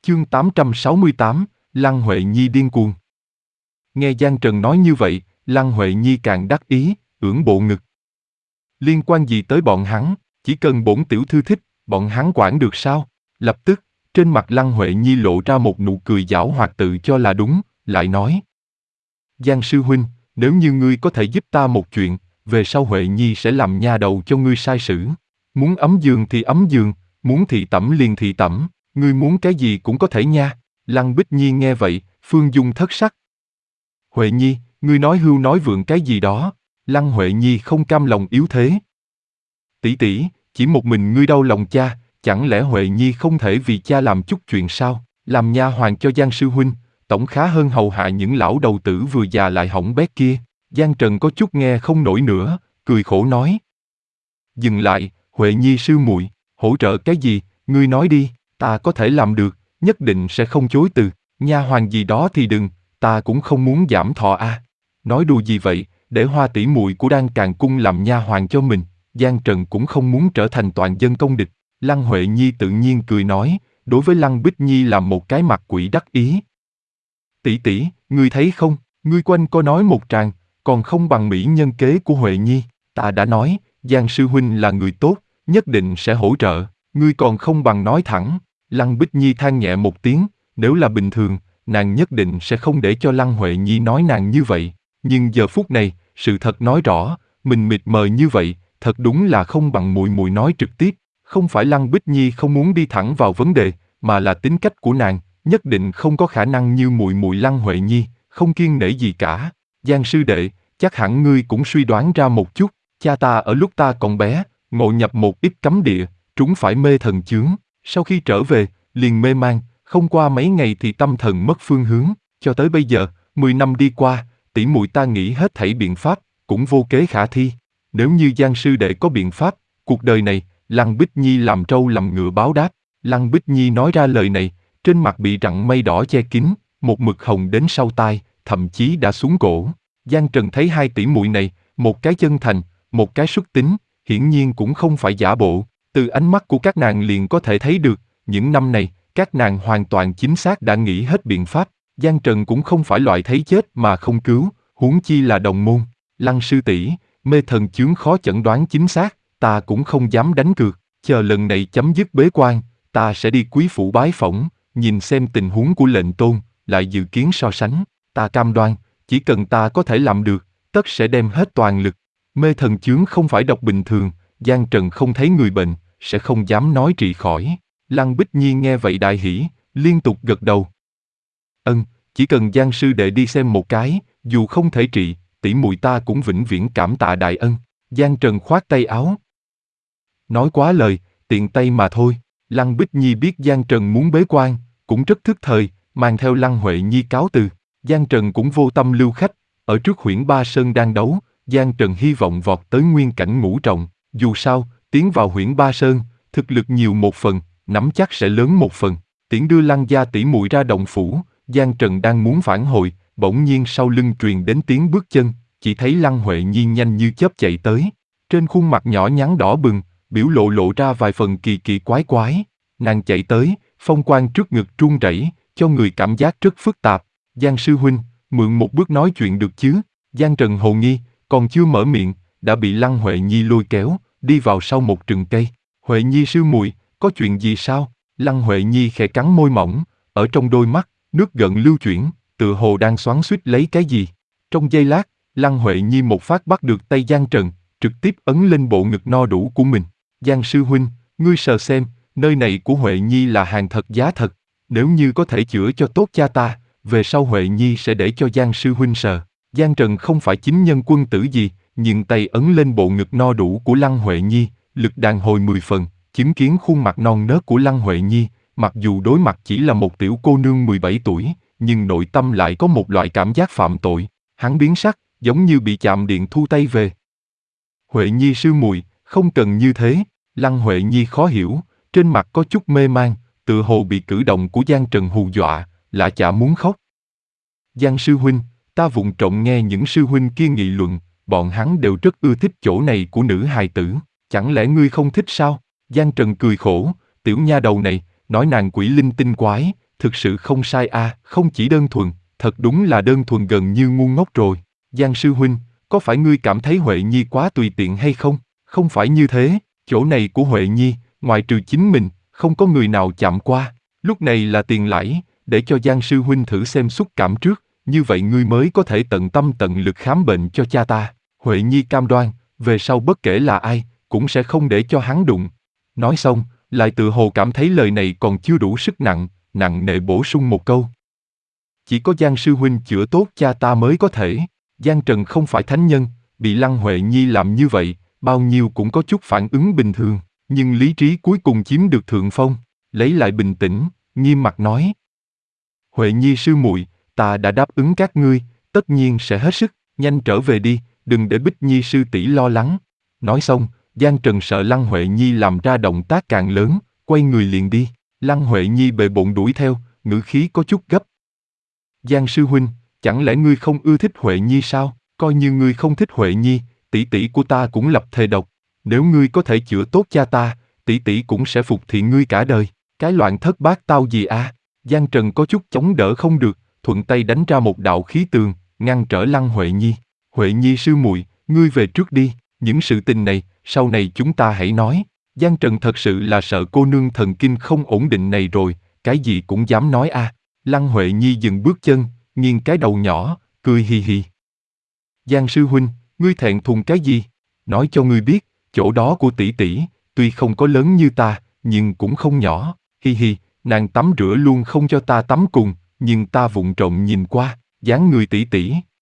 Chương 868, Lăng Huệ Nhi điên cuồng. Nghe Giang Trần nói như vậy, Lăng Huệ Nhi càng đắc ý, ưỡn bộ ngực. Liên quan gì tới bọn hắn, chỉ cần bổn tiểu thư thích, bọn hắn quản được sao? Lập tức, trên mặt Lăng Huệ Nhi lộ ra một nụ cười giảo hoạt tự cho là đúng, lại nói. Giang sư huynh, nếu như ngươi có thể giúp ta một chuyện, về sau Huệ Nhi sẽ làm nha đầu cho ngươi sai sử. Muốn ấm giường thì ấm giường, muốn thị tẩm liền thị tẩm, ngươi muốn cái gì cũng có thể nha. Lăng Bích Nhi nghe vậy, Phương Dung thất sắc. Huệ Nhi, ngươi nói hưu nói vượng cái gì đó? Lăng Huệ Nhi không cam lòng yếu thế. Tỷ tỷ, chỉ một mình ngươi đau lòng cha, chẳng lẽ Huệ Nhi không thể vì cha làm chút chuyện sao? Làm nha hoàn cho Giang sư huynh, tổng khá hơn hầu hạ những lão đầu tử vừa già lại hỏng bét kia. Giang Trần có chút nghe không nổi nữa, cười khổ nói. Dừng lại, Huệ Nhi sư muội, hỗ trợ cái gì, ngươi nói đi, ta có thể làm được, nhất định sẽ không chối từ. Nha hoàn gì đó thì đừng, ta cũng không muốn giảm thọ a. Nói đùa gì vậy, để Hoa tỷ muội của Đan Càn cung làm nha hoàn cho mình. Giang Trần cũng không muốn trở thành toàn dân công địch. Lăng Huệ Nhi tự nhiên cười nói, đối với Lăng Bích Nhi làm một cái mặt quỷ đắc ý. Tỷ tỷ, ngươi thấy không, ngươi quanh co nói một tràng, còn không bằng mỹ nhân kế của Huệ Nhi. Ta đã nói, Giang sư huynh là người tốt, nhất định sẽ hỗ trợ, ngươi còn không bằng nói thẳng. Lăng Bích Nhi than nhẹ một tiếng, nếu là bình thường, nàng nhất định sẽ không để cho Lăng Huệ Nhi nói nàng như vậy. Nhưng giờ phút này, sự thật nói rõ, mình mịt mờ như vậy, thật đúng là không bằng muội muội nói trực tiếp. Không phải Lăng Bích Nhi không muốn đi thẳng vào vấn đề, mà là tính cách của nàng, nhất định không có khả năng như muội muội Lăng Huệ Nhi, không kiêng nể gì cả. Giang sư đệ, chắc hẳn ngươi cũng suy đoán ra một chút, cha ta ở lúc ta còn bé, ngộ nhập một ít cấm địa, trúng phải mê thần chướng, sau khi trở về, liền mê man, không qua mấy ngày thì tâm thần mất phương hướng, cho tới bây giờ, 10 năm đi qua, tỷ muội ta nghĩ hết thảy biện pháp, cũng vô kế khả thi. Nếu như Giang sư đệ có biện pháp, cuộc đời này, Lăng Bích Nhi làm trâu làm ngựa báo đáp. Lăng Bích Nhi nói ra lời này, trên mặt bị rặng mây đỏ che kín, một mực hồng đến sau tai, thậm chí đã xuống cổ. Giang Trần thấy hai tỷ muội này, một cái chân thành, một cái xuất tính, hiển nhiên cũng không phải giả bộ. Từ ánh mắt của các nàng liền có thể thấy được, những năm này, các nàng hoàn toàn chính xác đã nghĩ hết biện pháp. Giang Trần cũng không phải loại thấy chết mà không cứu, huống chi là đồng môn. Lăng sư tỷ, mê thần chướng khó chẩn đoán chính xác, ta cũng không dám đánh cược. Chờ lần này chấm dứt bế quan, ta sẽ đi quý phủ bái phỏng, nhìn xem tình huống của lệnh tôn, lại dự kiến so sánh. Ta cam đoan, chỉ cần ta có thể làm được, tất sẽ đem hết toàn lực. Mê thần chướng không phải độc bình thường, Giang Trần không thấy người bệnh, sẽ không dám nói trị khỏi. Lăng Bích Nhi nghe vậy đại hỉ, liên tục gật đầu. Chỉ cần Giang sư đệ đi xem một cái, dù không thể trị, tỷ muội ta cũng vĩnh viễn cảm tạ đại ân. Giang Trần khoát tay áo. Nói quá lời, tiện tay mà thôi. Lăng Bích Nhi biết Giang Trần muốn bế quan, cũng rất thức thời, mang theo Lăng Huệ Nhi cáo từ. Giang Trần cũng vô tâm lưu khách, ở trước Huyễn Ba Sơn đang đấu, Giang Trần hy vọng vọt tới nguyên cảnh ngũ trọng. Dù sao, tiến vào Huyễn Ba Sơn, thực lực nhiều một phần, nắm chắc sẽ lớn một phần. Tiễn đưa Lăng gia tỷ muội ra động phủ, Giang Trần đang muốn phản hồi, bỗng nhiên sau lưng truyền đến tiếng bước chân, chỉ thấy Lăng Huệ Nhi nhanh như chớp chạy tới. Trên khuôn mặt nhỏ nhắn đỏ bừng, biểu lộ ra vài phần kỳ kỳ quái quái. Nàng chạy tới, phong quang trước ngực run rẩy, cho người cảm giác rất phức tạp. Giang sư huynh, mượn một bước nói chuyện được chứ? Giang Trần hồ nghi, còn chưa mở miệng, đã bị Lăng Huệ Nhi lôi kéo, đi vào sau một rừng cây. Huệ Nhi sư muội, có chuyện gì sao? Lăng Huệ Nhi khẽ cắn môi mỏng, ở trong đôi mắt, nước gợn lưu chuyển, tựa hồ đang xoắn xuýt lấy cái gì. Trong giây lát, Lăng Huệ Nhi một phát bắt được tay Giang Trần, trực tiếp ấn lên bộ ngực no đủ của mình. Giang sư huynh, ngươi sờ xem, nơi này của Huệ Nhi là hàng thật giá thật. Nếu như có thể chữa cho tốt cha ta, về sau Huệ Nhi sẽ để cho Giang sư huynh sờ. Giang Trần không phải chính nhân quân tử gì, nhưng tay ấn lên bộ ngực no đủ của Lăng Huệ Nhi, lực đàn hồi 10 phần, chứng kiến khuôn mặt non nớt của Lăng Huệ Nhi, mặc dù đối mặt chỉ là một tiểu cô nương 17 tuổi, nhưng nội tâm lại có một loại cảm giác phạm tội. Hắn biến sắc, giống như bị chạm điện thu tay về. Huệ Nhi sư muội, không cần như thế. Lăng Huệ Nhi khó hiểu, trên mặt có chút mê man, tựa hồ bị cử động của Giang Trần hù dọa, lạ chả muốn khóc. Giang sư huynh, ta vụng trộm nghe những sư huynh kia nghị luận, bọn hắn đều rất ưa thích chỗ này của nữ hài tử, chẳng lẽ ngươi không thích sao? Giang Trần cười khổ, tiểu nha đầu này, nói nàng quỷ linh tinh quái, thực sự không sai a, không chỉ đơn thuần, thật đúng là đơn thuần gần như ngu ngốc rồi. Giang sư huynh, có phải ngươi cảm thấy Huệ Nhi quá tùy tiện hay không? Không phải như thế, chỗ này của Huệ Nhi, ngoài trừ chính mình, không có người nào chạm qua. Lúc này là tiền lãi, để cho Giang sư huynh thử xem xúc cảm trước, như vậy ngươi mới có thể tận tâm tận lực khám bệnh cho cha ta. Huệ Nhi cam đoan, về sau bất kể là ai, cũng sẽ không để cho hắn đụng. Nói xong, lại tự hồ cảm thấy lời này còn chưa đủ sức nặng, nặng nề bổ sung một câu. Chỉ có Giang sư huynh chữa tốt cha ta mới có thể. Giang Trần không phải thánh nhân, bị Lăng Huệ Nhi làm như vậy, bao nhiêu cũng có chút phản ứng bình thường, nhưng lý trí cuối cùng chiếm được thượng phong, lấy lại bình tĩnh, nghiêm mặt nói. Huệ Nhi sư muội, ta đã đáp ứng các ngươi, tất nhiên sẽ hết sức, nhanh trở về đi, đừng để Bích Nhi sư tỷ lo lắng. Nói xong, Giang Trần sợ Lăng Huệ Nhi làm ra động tác càng lớn, quay người liền đi. Lăng Huệ Nhi bệ bộn đuổi theo, ngữ khí có chút gấp. Giang sư huynh, chẳng lẽ ngươi không ưa thích Huệ Nhi sao? Coi như ngươi không thích Huệ Nhi, tỷ tỷ của ta cũng lập thề độc. Nếu ngươi có thể chữa tốt cha ta, tỷ tỷ cũng sẽ phục thị ngươi cả đời. Cái loạn thất bát tao gì a? Giang Trần có chút chống đỡ không được, thuận tay đánh ra một đạo khí tường, ngăn trở Lăng Huệ Nhi. Huệ Nhi sư muội, ngươi về trước đi, những sự tình này, sau này chúng ta hãy nói. Giang Trần thật sự là sợ cô nương thần kinh không ổn định này rồi, cái gì cũng dám nói a. Lăng Huệ Nhi dừng bước chân, nghiêng cái đầu nhỏ, cười hì hì. Giang sư huynh, ngươi thẹn thùng cái gì? Nói cho ngươi biết, chỗ đó của tỷ tỷ, tuy không có lớn như ta, nhưng cũng không nhỏ, hi hi, nàng tắm rửa luôn không cho ta tắm cùng, nhưng ta vụng trộm nhìn qua, dáng người tỷ tỷ,